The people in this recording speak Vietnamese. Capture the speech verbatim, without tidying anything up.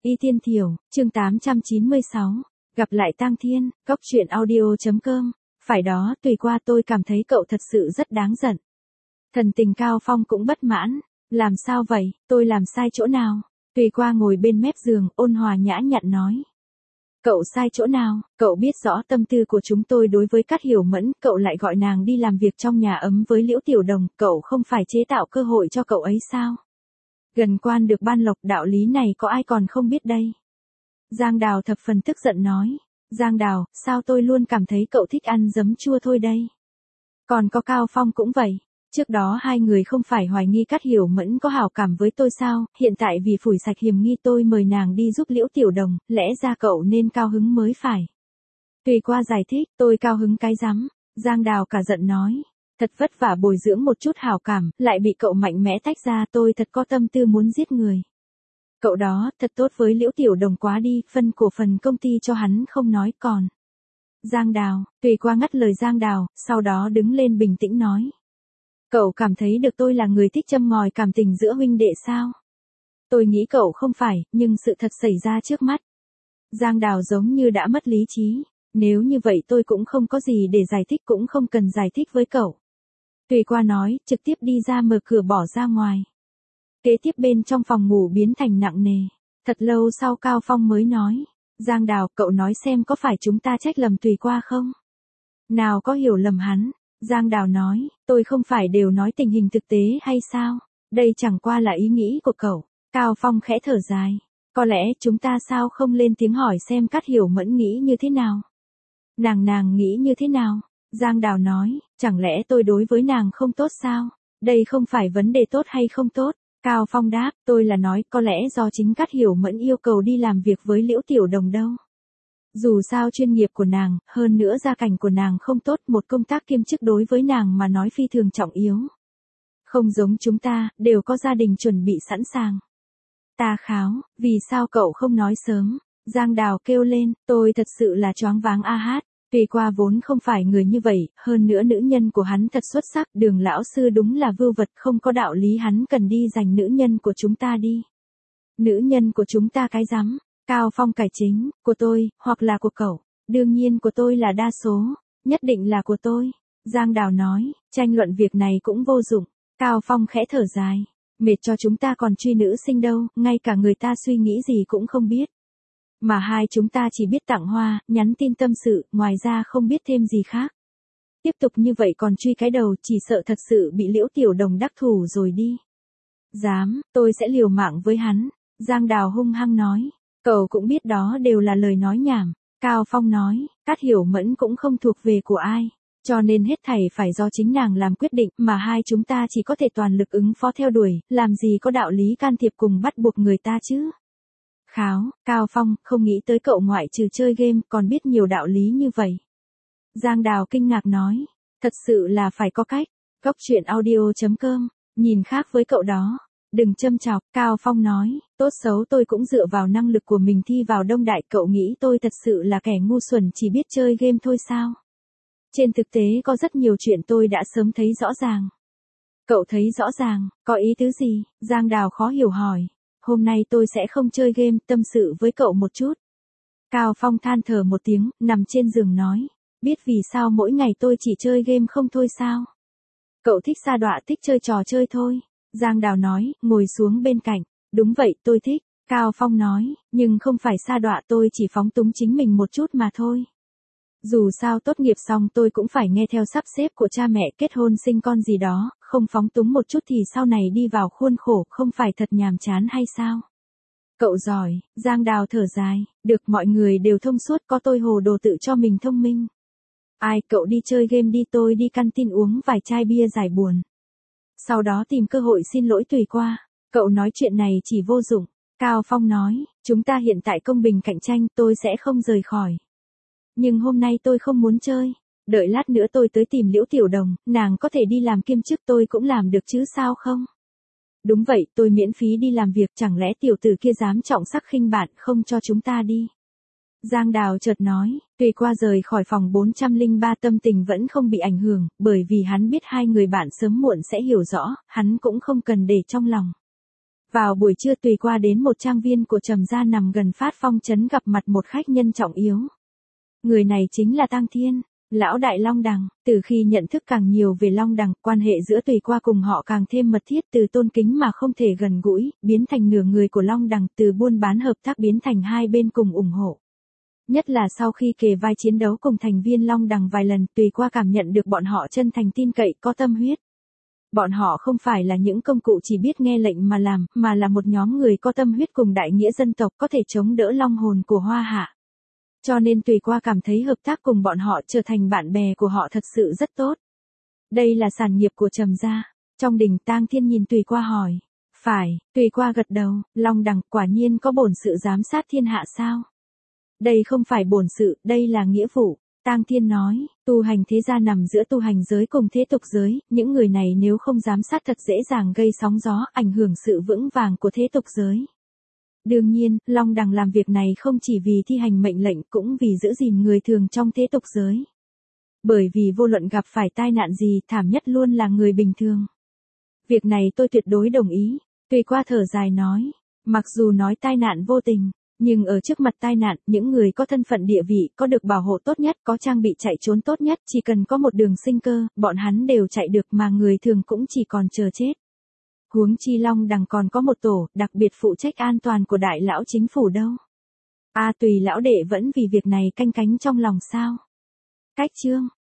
Y Thiên Thiểu, chương tám trăm chín mươi sáu, gặp lại Tang Thiên, góc truyện audio.com, phải đó, Tùy Qua tôi cảm thấy cậu thật sự rất đáng giận. Thần tình Cao Phong cũng bất mãn, làm sao vậy, tôi làm sai chỗ nào? Tùy Qua ngồi bên mép giường, ôn hòa nhã nhặn nói. Cậu sai chỗ nào, cậu biết rõ tâm tư của chúng tôi đối với Cát Hiểu Mẫn, cậu lại gọi nàng đi làm việc trong nhà ấm với Liễu Tiểu Đồng, cậu không phải chế tạo cơ hội cho cậu ấy sao? Gần quan được ban lộc, đạo lý này có ai còn không biết đây? Giang Đào thập phần tức giận nói. Giang Đào, sao tôi luôn cảm thấy cậu thích ăn giấm chua thôi đây? Còn có Cao Phong cũng vậy. Trước đó hai người không phải hoài nghi Cát Hiểu Mẫn có hảo cảm với tôi sao, hiện tại vì phủi sạch hiểm nghi tôi mời nàng đi giúp Liễu Tiểu Đồng, lẽ ra cậu nên cao hứng mới phải. Tùy Qua giải thích, tôi cao hứng cái rắm. Giang Đào cả giận nói. Thật vất vả bồi dưỡng một chút hảo cảm, lại bị cậu mạnh mẽ tách ra, tôi thật có tâm tư muốn giết người. Cậu đó, thật tốt với Liễu Tiểu Đồng quá đi, phân cổ phần công ty cho hắn không nói còn. Giang Đào, Tùy Qua ngắt lời Giang Đào, sau đó đứng lên bình tĩnh nói. Cậu cảm thấy được tôi là người thích châm ngòi cảm tình giữa huynh đệ sao? Tôi nghĩ cậu không phải, nhưng sự thật xảy ra trước mắt. Giang Đào giống như đã mất lý trí. Nếu như vậy tôi cũng không có gì để giải thích, cũng không cần giải thích với cậu. Tùy Qua nói, trực tiếp đi ra mở cửa bỏ ra ngoài. Kế tiếp bên trong phòng ngủ biến thành nặng nề. Thật lâu sau Cao Phong mới nói. Giang Đào, cậu nói xem có phải chúng ta trách lầm Tùy Qua không? Nào có hiểu lầm hắn. Giang Đào nói, tôi không phải đều nói tình hình thực tế hay sao? Đây chẳng qua là ý nghĩ của cậu. Cao Phong khẽ thở dài. Có lẽ chúng ta sao không lên tiếng hỏi xem Cát Hiểu Mẫn nghĩ như thế nào? Nàng nàng nghĩ như thế nào? Giang Đào nói, chẳng lẽ tôi đối với nàng không tốt sao? Đây không phải vấn đề tốt hay không tốt. Cao Phong đáp, tôi là nói có lẽ do chính Cát Hiểu Mẫn yêu cầu đi làm việc với Liễu Tiểu Đồng đâu. Dù sao chuyên nghiệp của nàng, hơn nữa gia cảnh của nàng không tốt, một công tác kiêm chức đối với nàng mà nói phi thường trọng yếu. Không giống chúng ta, đều có gia đình chuẩn bị sẵn sàng. Ta kháo, vì sao cậu không nói sớm? Giang Đào kêu lên, tôi thật sự là choáng váng a hát. Tùy Qua vốn không phải người như vậy, hơn nữa nữ nhân của hắn thật xuất sắc, Đường lão sư đúng là vưu vật, không có đạo lý hắn cần đi giành nữ nhân của chúng ta đi. Nữ nhân của chúng ta cái rắm? Cao Phong cải chính, của tôi, hoặc là của cậu. Đương nhiên của tôi là đa số, nhất định là của tôi. Giang Đào nói, tranh luận việc này cũng vô dụng. Cao Phong khẽ thở dài, mệt cho chúng ta còn truy nữ sinh đâu, ngay cả người ta suy nghĩ gì cũng không biết. Mà hai chúng ta chỉ biết tặng hoa, nhắn tin tâm sự, ngoài ra không biết thêm gì khác. Tiếp tục như vậy còn truy cái đầu, chỉ sợ thật sự bị Liễu Tiểu Đồng đắc thủ rồi đi. Dám, tôi sẽ liều mạng với hắn. Giang Đào hung hăng nói. Cậu cũng biết đó đều là lời nói nhảm. Cao Phong nói, Cát Hiểu Mẫn cũng không thuộc về của ai. Cho nên hết thảy phải do chính nàng làm quyết định, mà hai chúng ta chỉ có thể toàn lực ứng phó theo đuổi, làm gì có đạo lý can thiệp cùng bắt buộc người ta chứ. Kháo, Cao Phong, không nghĩ tới cậu ngoại trừ chơi game còn biết nhiều đạo lý như vậy. Giang Đào kinh ngạc nói, thật sự là phải có cách. Góc truyện audio.com, nhìn khác với cậu đó. Đừng châm chọc, Cao Phong nói, tốt xấu tôi cũng dựa vào năng lực của mình thi vào Đông Đại, cậu nghĩ tôi thật sự là kẻ ngu xuẩn chỉ biết chơi game thôi sao? Trên thực tế có rất nhiều chuyện tôi đã sớm thấy rõ ràng. Cậu thấy rõ ràng, có ý tứ gì? Giang Đào khó hiểu hỏi. Hôm nay tôi sẽ không chơi game, tâm sự với cậu một chút. Cao Phong than thở một tiếng, nằm trên giường nói, biết vì sao mỗi ngày tôi chỉ chơi game không thôi sao? Cậu thích sa đọa, thích chơi trò chơi thôi. Giang Đào nói, ngồi xuống bên cạnh. Đúng vậy, tôi thích. Cao Phong nói, nhưng không phải sa đọa, tôi chỉ phóng túng chính mình một chút mà thôi. Dù sao tốt nghiệp xong tôi cũng phải nghe theo sắp xếp của cha mẹ, kết hôn sinh con gì đó, không phóng túng một chút thì sau này đi vào khuôn khổ, không phải thật nhàm chán hay sao? Cậu giỏi, Giang Đào thở dài, được mọi người đều thông suốt, có tôi hồ đồ tự cho mình thông minh. Ai, cậu đi chơi game đi, tôi đi căn tin uống vài chai bia giải buồn. Sau đó tìm cơ hội xin lỗi Tùy Qua. Cậu nói chuyện này chỉ vô dụng. Cao Phong nói, chúng ta hiện tại công bình cạnh tranh, tôi sẽ không rời khỏi. Nhưng hôm nay tôi không muốn chơi. Đợi lát nữa tôi tới tìm Liễu Tiểu Đồng, nàng có thể đi làm kiêm chức tôi cũng làm được chứ sao không? Đúng vậy, tôi miễn phí đi làm việc, chẳng lẽ tiểu tử kia dám trọng sắc khinh bạn không cho chúng ta đi? Giang Đào chợt nói, Tùy Qua rời khỏi phòng bốn trăm lẻ ba tâm tình vẫn không bị ảnh hưởng, bởi vì hắn biết hai người bạn sớm muộn sẽ hiểu rõ, hắn cũng không cần để trong lòng. Vào buổi trưa Tùy qua đến một trang viên của Trầm gia nằm gần Phát Phong trấn gặp mặt một khách nhân trọng yếu. Người này chính là Tang Thiên, lão đại Long Đằng. Từ khi nhận thức càng nhiều về Long Đằng, quan hệ giữa Tùy qua cùng họ càng thêm mật thiết, từ tôn kính mà không thể gần gũi, biến thành nửa người của Long Đằng, từ buôn bán hợp tác biến thành hai bên cùng ủng hộ. Nhất là sau khi kề vai chiến đấu cùng thành viên Long Đằng vài lần, Tùy qua cảm nhận được bọn họ chân thành tin cậy, có tâm huyết. Bọn họ không phải là những công cụ chỉ biết nghe lệnh mà làm, mà là một nhóm người có tâm huyết cùng đại nghĩa dân tộc, có thể chống đỡ long hồn của Hoa Hạ. Cho nên Tùy qua cảm thấy hợp tác cùng bọn họ, trở thành bạn bè của họ thật sự rất tốt. Đây là sản nghiệp của Trầm gia. Trong đình, Tang Thiên nhìn Tùy qua hỏi. Phải, Tùy qua gật đầu. Long Đằng quả nhiên có bổn sự giám sát thiên hạ sao? Đây không phải bổn sự, đây là nghĩa vụ. Tang Thiên nói, tu hành thế gia nằm giữa tu hành giới cùng thế tục giới, những người này nếu không giám sát thật dễ dàng gây sóng gió, ảnh hưởng sự vững vàng của thế tục giới. Đương nhiên, Long Đằng làm việc này không chỉ vì thi hành mệnh lệnh, cũng vì giữ gìn người thường trong thế tục giới. Bởi vì vô luận gặp phải tai nạn gì, thảm nhất luôn là người bình thường. Việc này tôi tuyệt đối đồng ý. Tùy qua thở dài nói, mặc dù nói tai nạn vô tình, nhưng ở trước mặt tai nạn, những người có thân phận địa vị, có được bảo hộ tốt nhất, có trang bị chạy trốn tốt nhất, chỉ cần có một đường sinh cơ, bọn hắn đều chạy được, mà người thường cũng chỉ còn chờ chết. Huống chi Long Đằng còn có một tổ, đặc biệt phụ trách an toàn của đại lão chính phủ đâu. A à, Tùy lão đệ vẫn vì việc này canh cánh trong lòng sao? Cách chương